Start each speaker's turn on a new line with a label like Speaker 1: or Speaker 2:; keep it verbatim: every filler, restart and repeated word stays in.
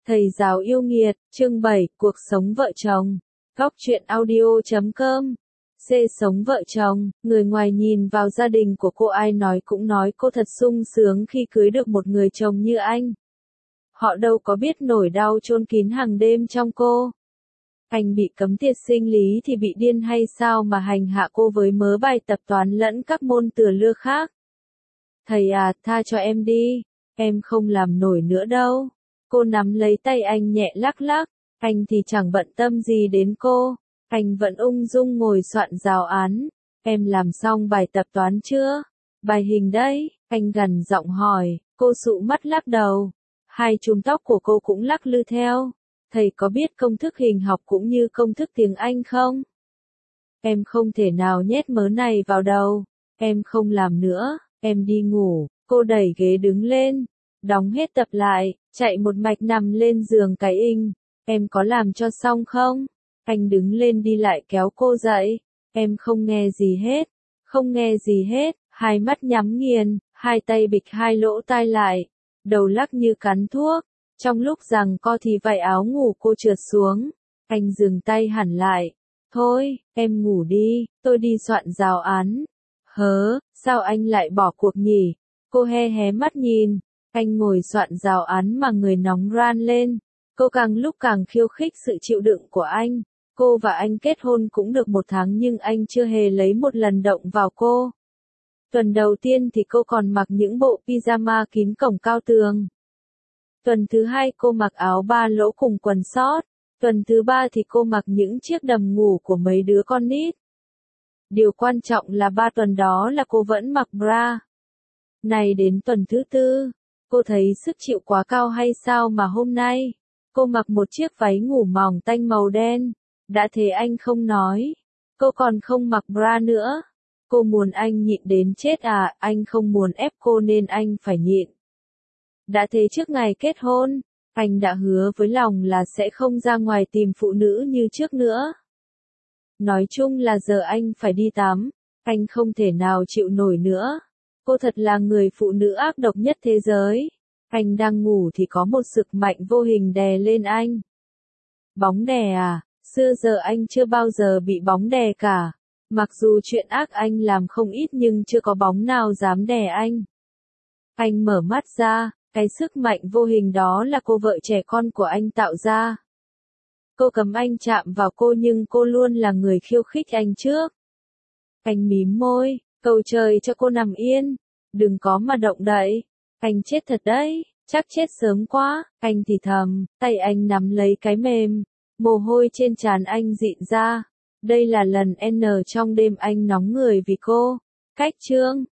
Speaker 1: Thầy giáo yêu nghiệt, chương bảy, cuộc sống vợ chồng. Góc truyện audio chấm com. C. Sống vợ chồng, người ngoài nhìn vào gia đình của cô ai nói cũng nói cô thật sung sướng khi cưới được một người chồng như anh. Họ đâu có biết nỗi đau chôn kín hàng đêm trong cô. Anh bị cấm tiệt sinh lý thì bị điên hay sao mà hành hạ cô với mớ bài tập toán lẫn các môn từa lưa khác. Thầy à, tha cho em đi, em không làm nổi nữa đâu. Cô nắm lấy tay anh nhẹ lắc lắc, anh thì chẳng bận tâm gì đến cô, anh vẫn ung dung ngồi soạn giáo án. Em làm xong bài tập toán chưa? Bài hình đấy, anh gằn giọng hỏi, cô sụ mắt lắc đầu. Hai chùm tóc của cô cũng lắc lư theo. Thầy có biết công thức hình học cũng như công thức tiếng Anh không? Em không thể nào nhét mớ này vào đầu, em không làm nữa, em đi ngủ. Cô đẩy ghế đứng lên, đóng hết tập lại, chạy một mạch nằm lên giường cái inh. Em có làm cho xong không? Anh đứng lên đi lại kéo cô dậy. Em không nghe gì hết, không nghe gì hết, hai mắt nhắm nghiền, hai tay bịch hai lỗ tai lại, đầu lắc như cắn thuốc. Trong lúc giằng co thì vải áo ngủ cô trượt xuống, anh dừng tay hẳn lại. Thôi, em ngủ đi, tôi đi soạn giáo án. Hớ, sao anh lại bỏ cuộc nhỉ? Cô he hé mắt nhìn, anh ngồi soạn giáo án mà người nóng ran lên. Cô càng lúc càng khiêu khích sự chịu đựng của anh. Cô và anh kết hôn cũng được một tháng nhưng anh chưa hề lấy một lần động vào cô. Tuần đầu tiên thì cô còn mặc những bộ pyjama kín cổng cao tường. Tuần thứ hai cô mặc áo ba lỗ cùng quần sót. Tuần thứ ba thì cô mặc những chiếc đầm ngủ của mấy đứa con nít. Điều quan trọng là ba tuần đó là cô vẫn mặc bra. Này đến tuần thứ tư, cô thấy sức chịu quá cao hay sao mà hôm nay, cô mặc một chiếc váy ngủ mỏng tanh màu đen. Đã thế anh không nói, cô còn không mặc bra nữa. Cô muốn anh nhịn đến chết à, anh không muốn ép cô nên anh phải nhịn. Đã thế trước ngày kết hôn, anh đã hứa với lòng là sẽ không ra ngoài tìm phụ nữ như trước nữa. Nói chung là giờ anh phải đi tắm, anh không thể nào chịu nổi nữa. Cô thật là người phụ nữ ác độc nhất thế giới. Anh đang ngủ thì có một sức mạnh vô hình đè lên anh. Bóng đè à, xưa giờ anh chưa bao giờ bị bóng đè cả. Mặc dù chuyện ác anh làm không ít nhưng chưa có bóng nào dám đè anh. Anh mở mắt ra, cái sức mạnh vô hình đó là cô vợ trẻ con của anh tạo ra. Cô cấm anh chạm vào cô nhưng cô luôn là người khiêu khích anh trước. Anh mím môi, cầu trời cho cô nằm yên, đừng có mà động đậy. Anh chết thật đấy, chắc chết sớm quá. Anh thì thầm, tay anh nắm lấy cái mềm, mồ hôi trên trán anh dịn ra. Đây là lần N trong đêm anh nóng người vì cô. Cách chương